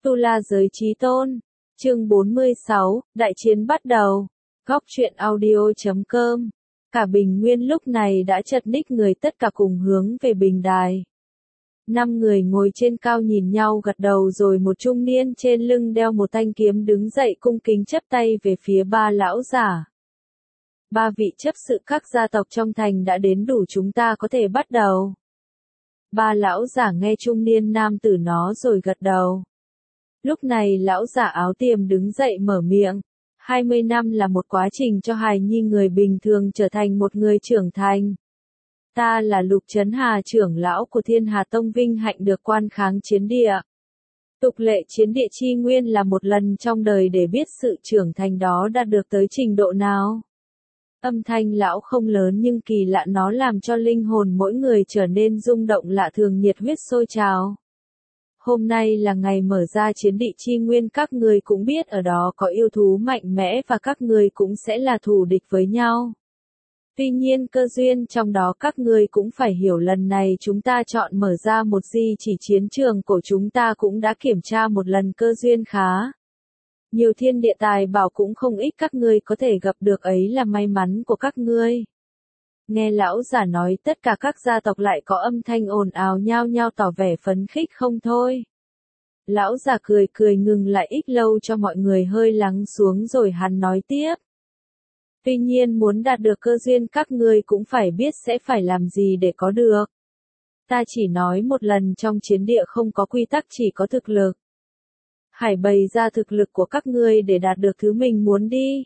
Tu La Giới Chí Tôn, chương 46, đại chiến bắt đầu. Góc truyện audio.com. Cả bình nguyên lúc này đã chật ních người, tất cả cùng hướng về bình đài. 5 người ngồi trên cao nhìn nhau gật đầu, rồi một trung niên trên lưng đeo một thanh kiếm đứng dậy cung kính chắp tay về phía ba lão giả. 3 vị chấp sự các gia tộc trong thành đã đến đủ, chúng ta có thể bắt đầu. Ba lão giả nghe trung niên nam tử nói rồi gật đầu. Lúc này lão giả áo tiềm đứng dậy mở miệng. 20 năm là một quá trình cho hài nhi người bình thường trở thành một người trưởng thành. Ta là Lục Trấn Hà, trưởng lão của Thiên Hà Tông, vinh hạnh được quan kháng chiến địa. Tục lệ chiến địa chi nguyên là một lần trong đời để biết sự trưởng thành đó đạt được tới trình độ nào. Âm thanh lão không lớn nhưng kỳ lạ, nó làm cho linh hồn mỗi người trở nên rung động lạ thường, nhiệt huyết sôi trào. Hôm nay là ngày mở ra chiến địa chi nguyên, các người cũng biết ở đó có yêu thú mạnh mẽ và các người cũng sẽ là thù địch với nhau. Tuy nhiên cơ duyên trong đó các người cũng phải hiểu, lần này chúng ta chọn mở ra một di chỉ chiến trường của chúng ta cũng đã kiểm tra một lần, cơ duyên khá. Nhiều thiên địa tài bảo cũng không ít, các ngươi có thể gặp được ấy là may mắn của các ngươi. Nghe lão giả nói, tất cả các gia tộc lại có âm thanh ồn ào nhao nhao tỏ vẻ phấn khích không thôi. Lão giả cười cười ngừng lại ít lâu cho mọi người hơi lắng xuống rồi hắn nói tiếp. Tuy nhiên muốn đạt được cơ duyên các ngươi cũng phải biết sẽ phải làm gì để có được. Ta chỉ nói một lần, trong chiến địa không có quy tắc, chỉ có thực lực. Hãy bày ra thực lực của các ngươi để đạt được thứ mình muốn đi.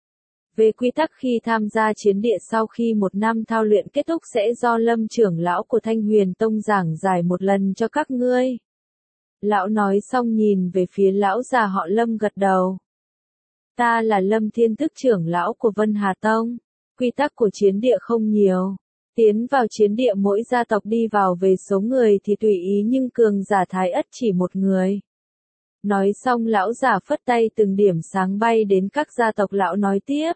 Về quy tắc khi tham gia chiến địa, sau khi một năm thao luyện kết thúc sẽ do Lâm trưởng lão của Thanh Huyền Tông giảng giải một lần cho các ngươi. Lão nói xong nhìn về phía lão già họ Lâm gật đầu. Ta là Lâm Thiên Thức, trưởng lão của Vân Hà Tông. Quy tắc của chiến địa không nhiều. Tiến vào chiến địa mỗi gia tộc đi vào về số người thì tùy ý, nhưng cường giả thái ất chỉ một người. Nói xong lão giả phất tay, từng điểm sáng bay đến các gia tộc. Lão nói tiếp.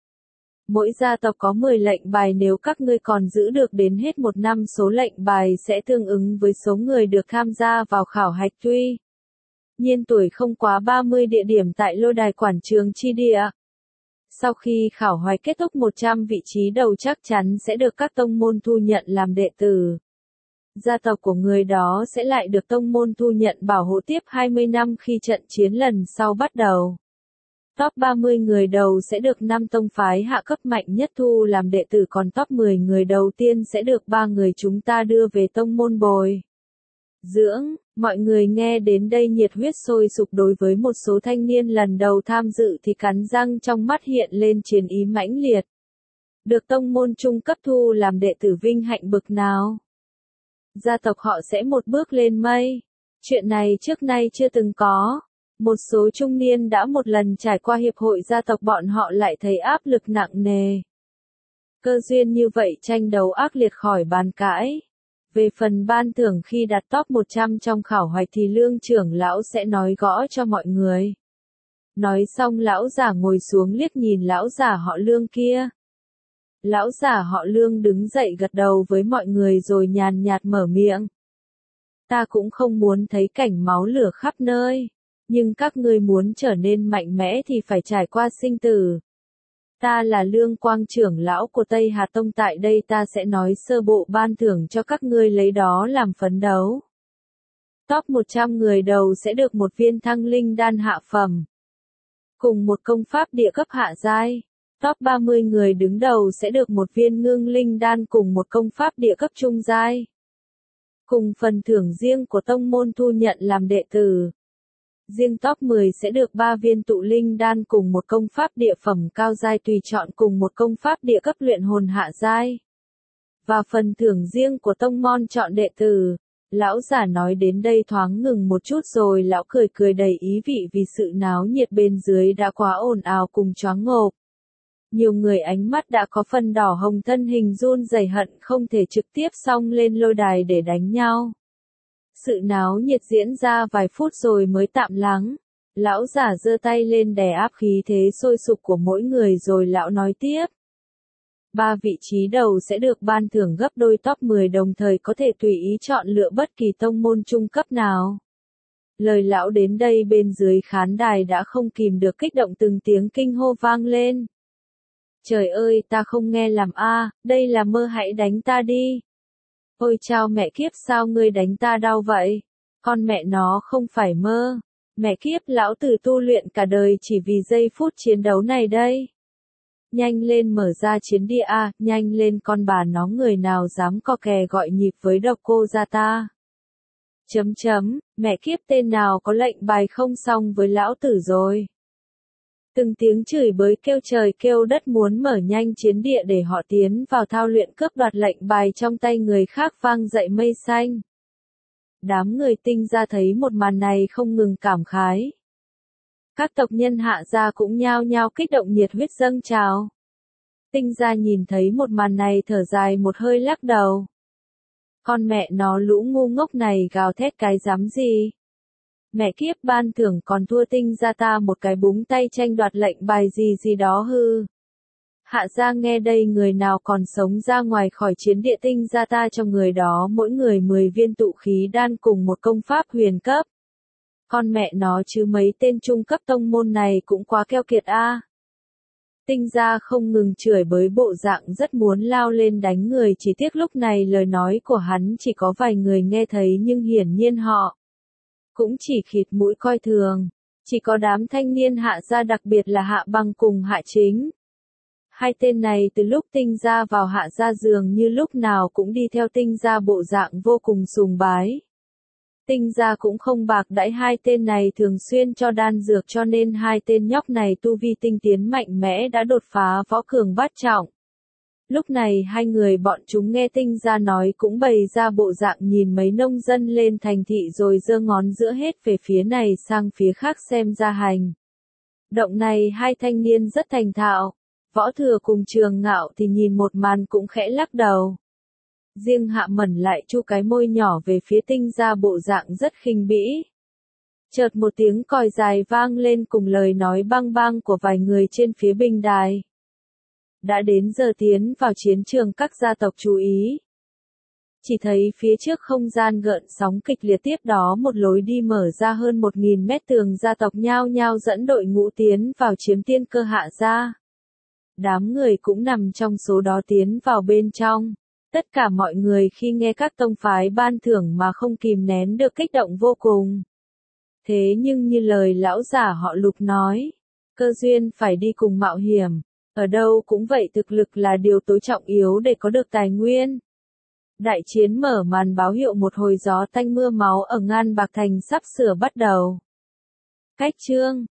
Mỗi gia tộc có 10 lệnh bài, nếu các ngươi còn giữ được đến hết một năm, số lệnh bài sẽ tương ứng với số người được tham gia vào khảo hạch. Tuy nhiên tuổi không quá 30, địa điểm tại lôi đài quảng trường chi địa. Sau khi khảo hạch kết thúc, 100 vị trí đầu chắc chắn sẽ được các tông môn thu nhận làm đệ tử. Gia tộc của người đó sẽ lại được tông môn thu nhận bảo hộ tiếp 20 năm khi trận chiến lần sau bắt đầu. Top 30 người đầu sẽ được 5 tông phái hạ cấp mạnh nhất thu làm đệ tử, còn top 10 người đầu tiên sẽ được 3 người chúng ta đưa về tông môn bồi dưỡng. Mọi người nghe đến đây nhiệt huyết sôi sục, đối với một số thanh niên lần đầu tham dự thì cắn răng, trong mắt hiện lên chiến ý mãnh liệt. Được tông môn trung cấp thu làm đệ tử vinh hạnh bực nào. Gia tộc họ sẽ một bước lên mây. Chuyện này trước nay chưa từng có. Một số trung niên đã một lần trải qua hiệp hội gia tộc, bọn họ lại thấy áp lực nặng nề. Cơ duyên như vậy tranh đấu ác liệt khỏi bàn cãi. Về phần ban thưởng khi đạt top 100 trong khảo hạch thì Lương trưởng lão sẽ nói gõ cho mọi người. Nói xong lão giả ngồi xuống liếc nhìn lão giả họ Lương kia. Lão giả họ Lương đứng dậy gật đầu với mọi người rồi nhàn nhạt mở miệng. Ta cũng không muốn thấy cảnh máu lửa khắp nơi. Nhưng các ngươi muốn trở nên mạnh mẽ thì phải trải qua sinh tử. Ta là Lương Quang, trưởng lão của Tây Hà Tông, tại đây ta sẽ nói sơ bộ ban thưởng cho các ngươi, lấy đó làm phấn đấu. Top 100 người đầu sẽ được một viên thăng linh đan hạ phẩm. Cùng một công pháp địa cấp hạ giai. Top 30 người đứng đầu sẽ được một viên ngưng linh đan cùng một công pháp địa cấp trung giai. Cùng phần thưởng riêng của tông môn thu nhận làm đệ tử. Riêng top 10 sẽ được 3 viên tụ linh đan cùng một công pháp địa phẩm cao giai tùy chọn cùng một công pháp địa cấp luyện hồn hạ giai. Và phần thưởng riêng của tông môn chọn đệ tử. Lão giả nói đến đây thoáng ngừng một chút rồi lão cười cười đầy ý vị, vì sự náo nhiệt bên dưới đã quá ồn ào cùng choáng ngộp. Nhiều người ánh mắt đã có phần đỏ hồng, thân hình run rẩy, hận không thể trực tiếp xông lên lôi đài để đánh nhau. Sự náo nhiệt diễn ra vài phút rồi mới tạm lắng. Lão giả giơ tay lên đè áp khí thế sôi sục của mỗi người rồi lão nói tiếp. 3 vị trí đầu sẽ được ban thưởng gấp đôi top 10, đồng thời có thể tùy ý chọn lựa bất kỳ tông môn trung cấp nào. Lời lão đến đây bên dưới khán đài đã không kìm được kích động, từng tiếng kinh hô vang lên. Trời ơi, ta không nghe lầm a, đây là mơ, hãy đánh ta đi. Ôi chao mẹ kiếp, sao ngươi đánh ta đau vậy? Con mẹ nó không phải mơ. Mẹ kiếp, lão tử tu luyện cả đời chỉ vì giây phút chiến đấu này đây. Nhanh lên mở ra chiến địa a, nhanh lên con bà nó, người nào dám co kè gọi nhịp với độc cô gia ta. Mẹ kiếp, tên nào có lệnh bài không xong với lão tử rồi. Từng tiếng chửi bới kêu trời kêu đất muốn mở nhanh chiến địa để họ tiến vào thao luyện cướp đoạt lệnh bài trong tay người khác vang dậy mây xanh. Đám người Tinh gia thấy một màn này không ngừng cảm khái. Các tộc nhân Hạ gia cũng nhao nhao kích động, nhiệt huyết dâng trào. Tinh gia nhìn thấy một màn này thở dài một hơi, lắc đầu. Con mẹ nó, lũ ngu ngốc này gào thét cái dám gì? Mẹ kiếp, ban thưởng còn thua Tinh gia ta một cái, búng tay tranh đoạt lệnh bài gì gì đó hư. Hạ gia nghe đây, người nào còn sống ra ngoài khỏi chiến địa Tinh gia ta cho người đó mỗi người 10 viên tụ khí đan cùng một công pháp huyền cấp. Con mẹ nó chứ mấy tên trung cấp tông môn này cũng quá keo kiệt a. Tinh gia không ngừng chửi bới, bộ dạng rất muốn lao lên đánh người, chỉ tiếc lúc này lời nói của hắn chỉ có vài người nghe thấy, nhưng hiển nhiên họ cũng chỉ khịt mũi coi thường. Chỉ có đám thanh niên Hạ gia, đặc biệt là Hạ Băng cùng Hạ Chính. Hai tên này từ lúc Tinh gia vào Hạ gia dường như lúc nào cũng đi theo Tinh gia, bộ dạng vô cùng sùng bái. Tinh gia cũng không bạc đãi hai tên này, thường xuyên cho đan dược, cho nên hai tên nhóc này tu vi tinh tiến mạnh mẽ, đã đột phá võ cường bát trọng. Lúc này hai người bọn chúng nghe Tinh gia nói cũng bày ra bộ dạng nhìn mấy nông dân lên thành thị rồi giơ ngón giữa hết về phía này sang phía khác xem ra hành động này hai thanh niên rất thành thạo. Võ Thừa cùng Trường Ngạo thì nhìn một màn cũng khẽ lắc đầu. Riêng Hạ Mẩn lại chu cái môi nhỏ về phía Tinh gia, bộ dạng rất khinh bỉ. Chợt một tiếng còi dài vang lên cùng lời nói bang bang của vài người trên phía bình đài. Đã đến giờ tiến vào chiến trường, các gia tộc chú ý. Chỉ thấy phía trước không gian gợn sóng kịch liệt, tiếp đó một lối đi mở ra hơn 1000 mét, tường gia tộc nhao nhao dẫn đội ngũ tiến vào chiếm tiên cơ Hạ gia. Đám người cũng nằm trong số đó tiến vào bên trong. Tất cả mọi người khi nghe các tông phái ban thưởng mà không kìm nén được kích động vô cùng. Thế nhưng như lời lão giả họ Lục nói, cơ duyên phải đi cùng mạo hiểm. Ở đâu cũng vậy, thực lực là điều tối trọng yếu để có được tài nguyên. Đại chiến mở màn, báo hiệu một hồi gió tanh mưa máu ở Ngan Bạc Thành sắp sửa bắt đầu. Cách chương